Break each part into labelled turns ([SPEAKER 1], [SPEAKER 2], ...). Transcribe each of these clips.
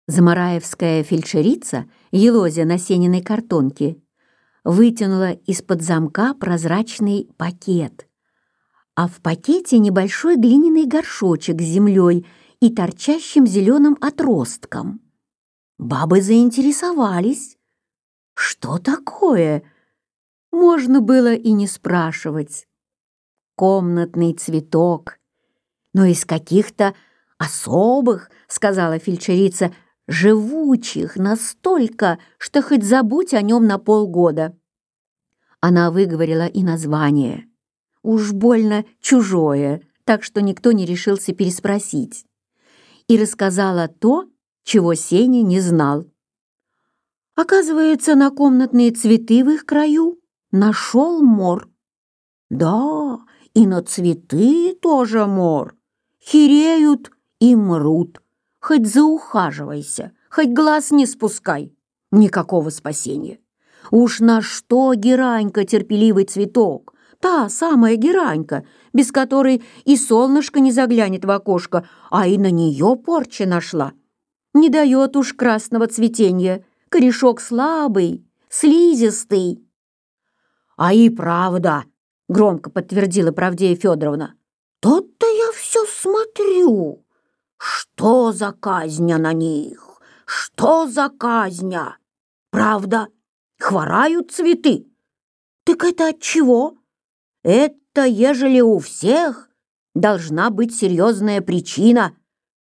[SPEAKER 1] Замараевская фельдшерица, елозя на Сениной картонке, вытянула из-под замка прозрачный пакет, а в пакете небольшой глиняный горшочек с землей и торчащим зеленым отростком. Бабы заинтересовались. Что такое? Можно было и не спрашивать. Комнатный цветок, но из каких-то особых, сказала фельдшерица, живучих настолько, что хоть забудь о нем на полгода. Она выговорила и название. Уж больно чужое, так что никто не решился переспросить. И рассказала то, чего Сеня не знал. Оказывается, на комнатные цветы в их краю нашел мор. Да, и на цветы тоже мор. Хереют и мрут. Хоть заухаживайся, хоть глаз не спускай. Никакого спасения. Уж на что геранька, терпеливый цветок, та самая геранька, без которой и солнышко не заглянет в окошко, а и на нее порча нашла. Не дает уж красного цветения, корешок слабый, слизистый. А и правда, громко подтвердила Правдея Федоровна. Тот-то я все смотрю. Что за казня на них? Что за казня? Правда, хворают цветы. Так это от чего? Это, ежели у всех, должна быть серьезная причина.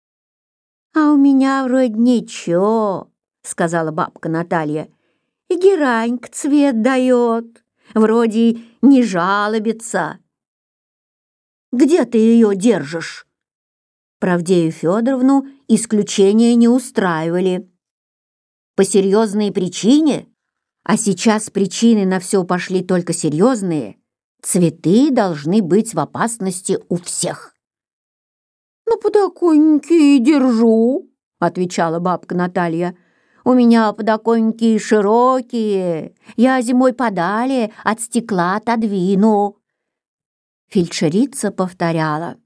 [SPEAKER 1] А у меня вроде ничего, сказала бабка Наталья. И геранька цвет дает, вроде не жалобится. Где ты ее держишь? Правдею Федоровну исключения не устраивали. По серьезной причине, а сейчас причины на все пошли только серьезные, цветы должны быть в опасности у всех. «На подоконнике и держу», — отвечала бабка Наталья. «У меня подоконники широкие, я зимой подали от стекла отодвину». Фельдшерица повторяла.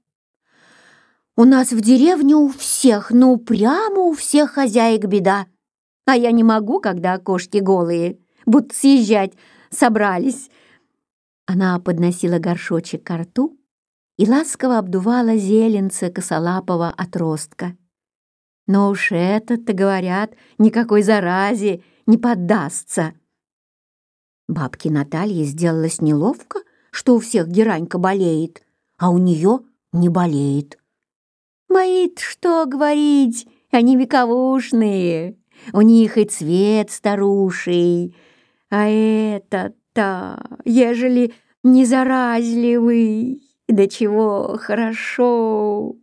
[SPEAKER 1] «У нас в деревне у всех, ну прямо у всех хозяек беда. А я не могу, когда окошки голые, будто съезжать собрались». Она подносила горшочек ко рту и ласково обдувала зеленце косолапого отростка. Но уж этот-то, говорят, никакой заразе не поддастся. Бабке Наталье сделалось неловко, что у всех геранька болеет, а у нее не болеет. Мои-то что говорить, они вековушные, у них и цвет старуший, а этот-то, ежели не заразливый, да чего хорошо.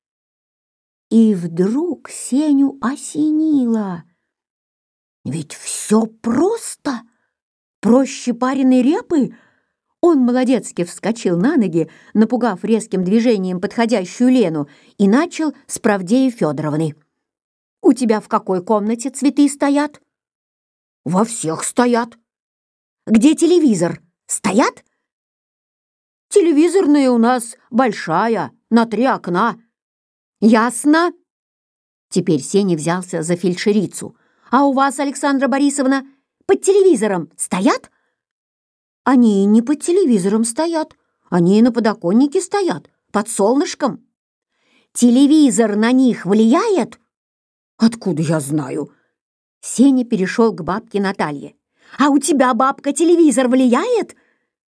[SPEAKER 1] И вдруг Сеню осенило. Ведь все просто, проще пареной репы. Он молодецки вскочил на ноги, напугав резким движением подходящую Лену, и начал с Правдеей Федоровны. «У тебя в какой комнате цветы стоят?» «Во всех стоят». «Где телевизор? Стоят?» «Телевизорная у нас большая, на 3 окна». «Ясно?» Теперь Сеня взялся за фельдшерицу. «А у вас, Александра Борисовна, под телевизором стоят?» «Они не под телевизором стоят, они на подоконнике стоят, под солнышком». «Телевизор на них влияет?» «Откуда я знаю?» Сеня перешел к бабке Наталье. «А у тебя, бабка, телевизор влияет?»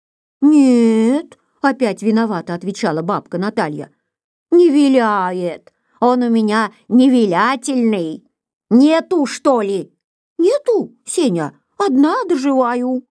[SPEAKER 1] «Нет», — опять виновата отвечала бабка Наталья. «Не виляет, он у меня невилятельный. Нету, что ли?» «Нету, Сеня, одна доживаю».